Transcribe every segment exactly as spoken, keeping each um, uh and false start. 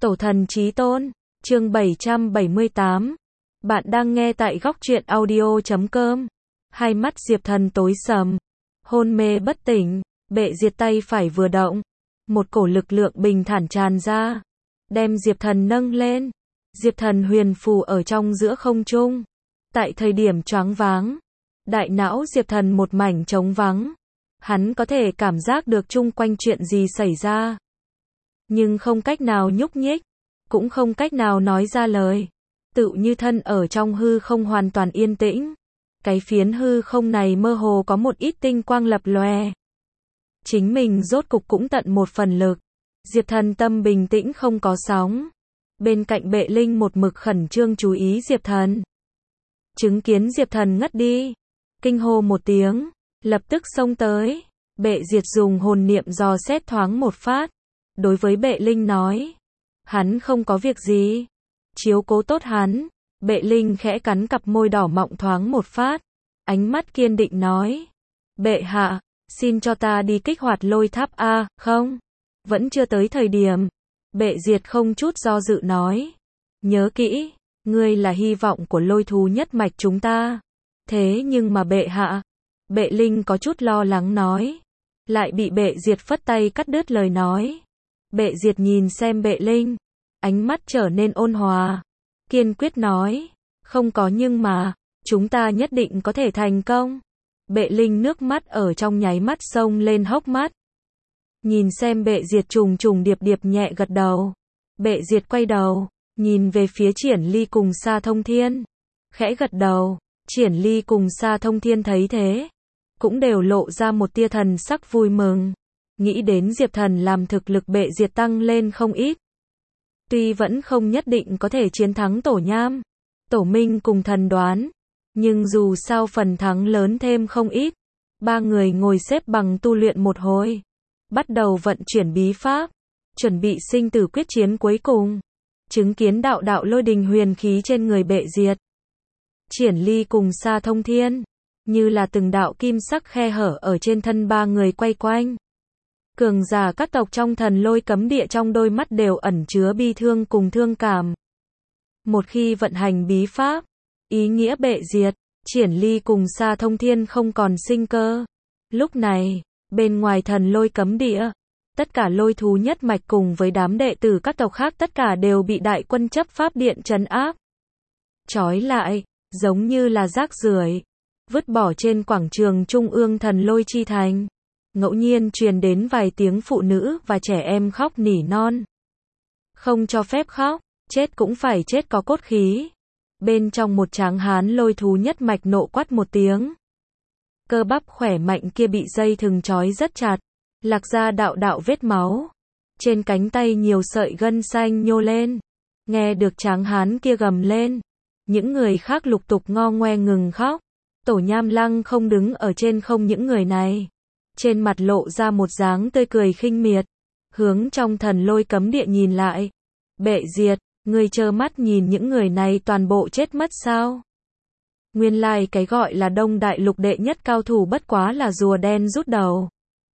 Tổ thần chí tôn, chương bảy trăm bảy mươi tám. Bạn đang nghe tại góc truyện audio chấm com. Hai mắt Diệp Thần tối sầm, hôn mê bất tỉnh, bệ diệt tay phải vừa động, một cổ lực lượng bình thản tràn ra, đem Diệp Thần nâng lên. Diệp Thần huyền phù ở trong giữa không trung. Tại thời điểm choáng váng, đại não Diệp Thần một mảnh trống vắng. Hắn có thể cảm giác được chung quanh chuyện gì xảy ra, nhưng không cách nào nhúc nhích, cũng không cách nào nói ra lời. Tựu như thân ở trong hư không hoàn toàn yên tĩnh. Cái phiến hư không này mơ hồ có một ít tinh quang lập lòe. Chính mình rốt cục cũng tận một phần lực. Diệp Thần tâm bình tĩnh không có sóng. Bên cạnh Bệ Linh một mực khẩn trương chú ý Diệp Thần. Chứng kiến Diệp Thần ngất đi, kinh hô một tiếng, lập tức xông tới. Bệ Diệt dùng hồn niệm dò xét thoáng một phát, đối với Bệ Linh nói, hắn không có việc gì, chiếu cố tốt hắn. Bệ Linh khẽ cắn cặp môi đỏ mọng thoáng một phát, ánh mắt kiên định nói, bệ hạ, xin cho ta đi kích hoạt lôi tháp a. Không, vẫn chưa tới thời điểm. Bệ Diệt không chút do dự nói, nhớ kỹ, ngươi là hy vọng của lôi thú nhất mạch chúng ta. Thế nhưng mà bệ hạ. Bệ Linh có chút lo lắng nói, lại bị Bệ Diệt phất tay cắt đứt lời nói. Bệ Diệt nhìn xem Bệ Linh, ánh mắt trở nên ôn hòa, kiên quyết nói, không có nhưng mà, chúng ta nhất định có thể thành công. Bệ Linh nước mắt ở trong nháy mắt xông lên hốc mắt. Nhìn xem Bệ Diệt trùng trùng điệp điệp nhẹ gật đầu. Bệ Diệt quay đầu, nhìn về phía Triển Ly cùng Sa Thông Thiên, khẽ gật đầu. Triển Ly cùng Sa Thông Thiên thấy thế, cũng đều lộ ra một tia thần sắc vui mừng. Nghĩ đến Diệp Thần làm thực lực Bệ Diệt tăng lên không ít. Tuy vẫn không nhất định có thể chiến thắng Tổ Nham, Tổ Minh cùng Thần Đoán, nhưng dù sao phần thắng lớn thêm không ít. Ba người ngồi xếp bằng tu luyện một hồi, bắt đầu vận chuyển bí pháp, chuẩn bị sinh tử quyết chiến cuối cùng. Chứng kiến đạo đạo lôi đình huyền khí trên người Bệ Diệt, Triển Ly cùng Sa Thông Thiên, như là từng đạo kim sắc khe hở ở trên thân ba người quay quanh. Cường giả các tộc trong thần lôi cấm địa trong đôi mắt đều ẩn chứa bi thương cùng thương cảm. Một khi vận hành bí pháp, ý nghĩa Bệ Diệt, Triển Ly cùng Sa Thông Thiên không còn sinh cơ. Lúc này, bên ngoài thần lôi cấm địa, tất cả lôi thú nhất mạch cùng với đám đệ tử các tộc khác tất cả đều bị đại quân chấp pháp điện trấn áp, trói lại, giống như là rác rưởi, vứt bỏ trên quảng trường trung ương thần lôi chi thành. Ngẫu nhiên truyền đến vài tiếng phụ nữ và trẻ em khóc nỉ non. Không cho phép khóc, chết cũng phải chết có cốt khí. Bên trong một tráng hán lôi thú nhất mạch nộ quát một tiếng. Cơ bắp khỏe mạnh kia bị dây thừng trói rất chặt, lạc ra đạo đạo vết máu. Trên cánh tay nhiều sợi gân xanh nhô lên. Nghe được tráng hán kia gầm lên, những người khác lục tục ngo ngoe ngừng khóc. Tổ Nham lăng không đứng ở trên không những người này, trên mặt lộ ra một dáng tươi cười khinh miệt, hướng trong thần lôi cấm địa nhìn lại. Bệ Diệt, ngươi trơ mắt nhìn những người này toàn bộ chết mất sao? Nguyên lai like cái gọi là Đông Đại Lục đệ nhất cao thủ bất quá là rùa đen rút đầu.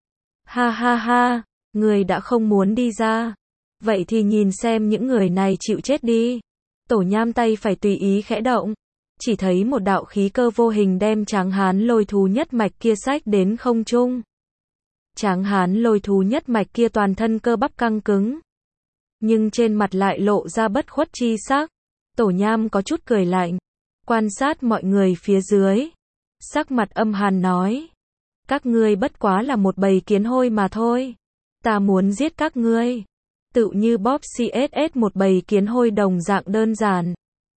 Ha ha ha, ngươi đã không muốn đi ra, vậy thì nhìn xem những người này chịu chết đi. Tổ Nham tay phải tùy ý khẽ động, chỉ thấy một đạo khí cơ vô hình đem tráng hán lôi thú nhất mạch kia xách đến không trung. Tráng hán lôi thú nhất mạch kia toàn thân cơ bắp căng cứng, nhưng trên mặt lại lộ ra bất khuất chi sắc. Tổ Nham có chút cười lạnh, quan sát mọi người phía dưới, sắc mặt âm hàn nói, các ngươi bất quá là một bầy kiến hôi mà thôi, ta muốn giết các ngươi, tựu như bóp xê ét ét một bầy kiến hôi đồng dạng đơn giản.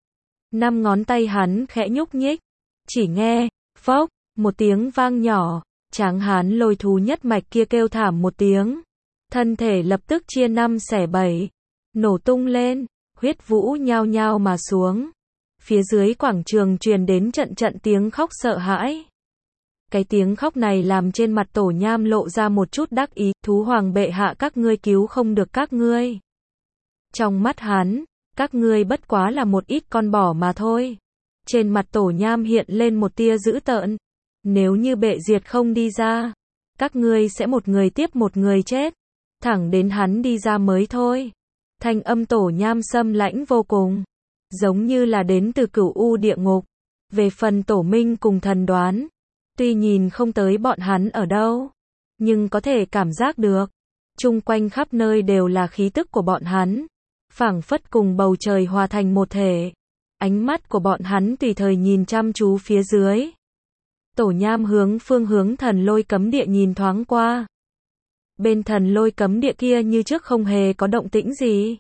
Năm ngón tay hắn khẽ nhúc nhích, chỉ nghe, phốc, một tiếng vang nhỏ, tráng hán lôi thú nhất mạch kia kêu thảm một tiếng, thân thể lập tức chia năm xẻ bảy, nổ tung lên, huyết vũ nhao nhao mà xuống. Phía dưới quảng trường truyền đến trận trận tiếng khóc sợ hãi. Cái tiếng khóc này làm trên mặt Tổ Nham lộ ra một chút đắc ý, thú hoàng bệ hạ các ngươi cứu không được các ngươi. Trong mắt hắn, các ngươi bất quá là một ít con bò mà thôi. Trên mặt Tổ Nham hiện lên một tia dữ tợn. Nếu như Bệ Diệt không đi ra, các ngươi sẽ một người tiếp một người chết, thẳng đến hắn đi ra mới thôi. Thanh âm Tổ Nham xâm lãnh vô cùng, giống như là đến từ cửu u địa ngục. Về phần Tổ Minh cùng Thần Đoán, tuy nhìn không tới bọn hắn ở đâu, nhưng có thể cảm giác được, chung quanh khắp nơi đều là khí tức của bọn hắn, phảng phất cùng bầu trời hòa thành một thể. Ánh mắt của bọn hắn tùy thời nhìn chăm chú phía dưới. Tổ Nham hướng phương hướng thần lôi cấm địa nhìn thoáng qua. Bên thần lôi cấm địa kia như trước không hề có động tĩnh gì.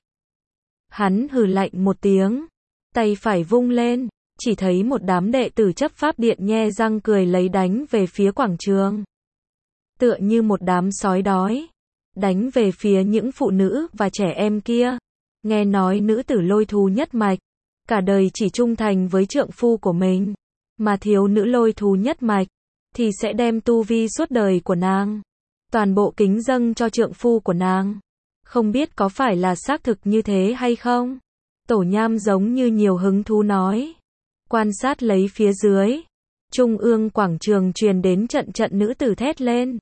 Hắn hừ lạnh một tiếng, tay phải vung lên, chỉ thấy một đám đệ tử chấp pháp điện nhe răng cười lấy đánh về phía quảng trường. Tựa như một đám sói đói, đánh về phía những phụ nữ và trẻ em kia. Nghe nói nữ tử lôi thú nhất mạch, cả đời chỉ trung thành với trượng phu của mình, mà thiếu nữ lôi thú nhất mạch, thì sẽ đem tu vi suốt đời của nàng, toàn bộ kính dâng cho trượng phu của nàng. Không biết có phải là xác thực như thế hay không? Tổ Nham giống như nhiều hứng thú nói. Quan sát lấy phía dưới, trung ương quảng trường truyền đến trận trận nữ tử thét lên.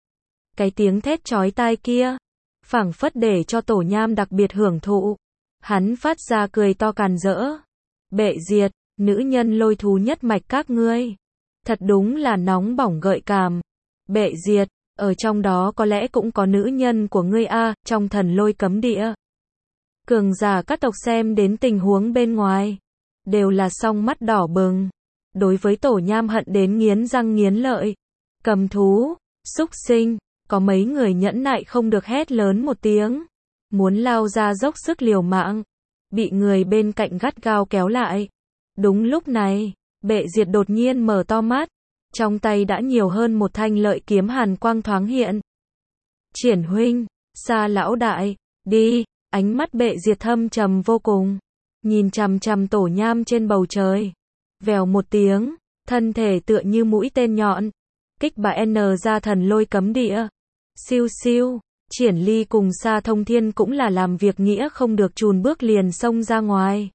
Cái tiếng thét chói tai kia, phảng phất để cho Tổ Nham đặc biệt hưởng thụ. Hắn phát ra cười to càn rỡ. Bệ diệt, nữ nhân lôi thú nhất mạch các ngươi. Thật đúng là nóng bỏng gợi cảm. Bệ diệt, ở trong đó có lẽ cũng có nữ nhân của ngươi a, trong thần lôi cấm địa. Cường giả các tộc xem đến tình huống bên ngoài, đều là song mắt đỏ bừng. Đối với Tổ Nham hận đến nghiến răng nghiến lợi. Cầm thú, xúc sinh, có mấy người nhẫn nại không được hét lớn một tiếng. Muốn lao ra dốc sức liều mạng, bị người bên cạnh gắt gao kéo lại. Đúng lúc này, Bệ Diệt đột nhiên mở to mắt, trong tay đã nhiều hơn một thanh lợi kiếm hàn quang thoáng hiện. Triển huynh, Sa lão đại, đi. Ánh mắt Bệ Diệt thâm trầm vô cùng, nhìn chằm chằm Tổ Nham trên bầu trời. Vèo một tiếng, thân thể tựa như mũi tên nhọn, kích bả N ra thần lôi cấm địa. Siêu siêu. Triển Ly cùng Sa Thông Thiên cũng là làm việc nghĩa không được chùn bước liền xông ra ngoài.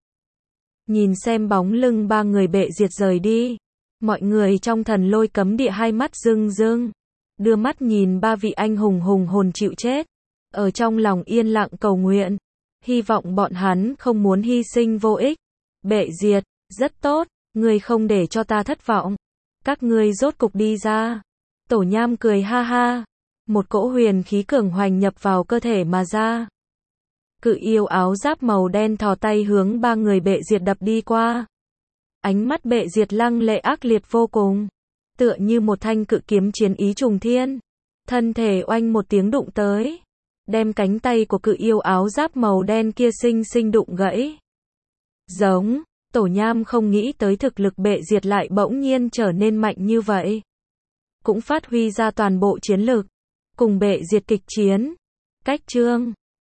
Nhìn xem bóng lưng ba người Bệ Diệt rời đi, mọi người trong thần lôi cấm địa hai mắt rưng rưng, đưa mắt nhìn ba vị anh hùng hùng hồn chịu chết, ở trong lòng yên lặng cầu nguyện, hy vọng bọn hắn không muốn hy sinh vô ích. Bệ Diệt, rất tốt, ngươi không để cho ta thất vọng. Các ngươi rốt cục đi ra. Tổ Nham cười ha ha. Một cỗ huyền khí cường hoành nhập vào cơ thể mà ra. Cự yêu áo giáp màu đen thò tay hướng ba người Bệ Diệt đập đi qua. Ánh mắt Bệ Diệt lăng lệ ác liệt vô cùng, tựa như một thanh cự kiếm chiến ý trùng thiên. Thân thể oanh một tiếng đụng tới, đem cánh tay của cự yêu áo giáp màu đen kia xinh xinh đụng gãy. Giống, Tổ Nham không nghĩ tới thực lực Bệ Diệt lại bỗng nhiên trở nên mạnh như vậy. Cũng phát huy ra toàn bộ chiến lực, cùng Bệ Diệt kịch chiến. Cách chương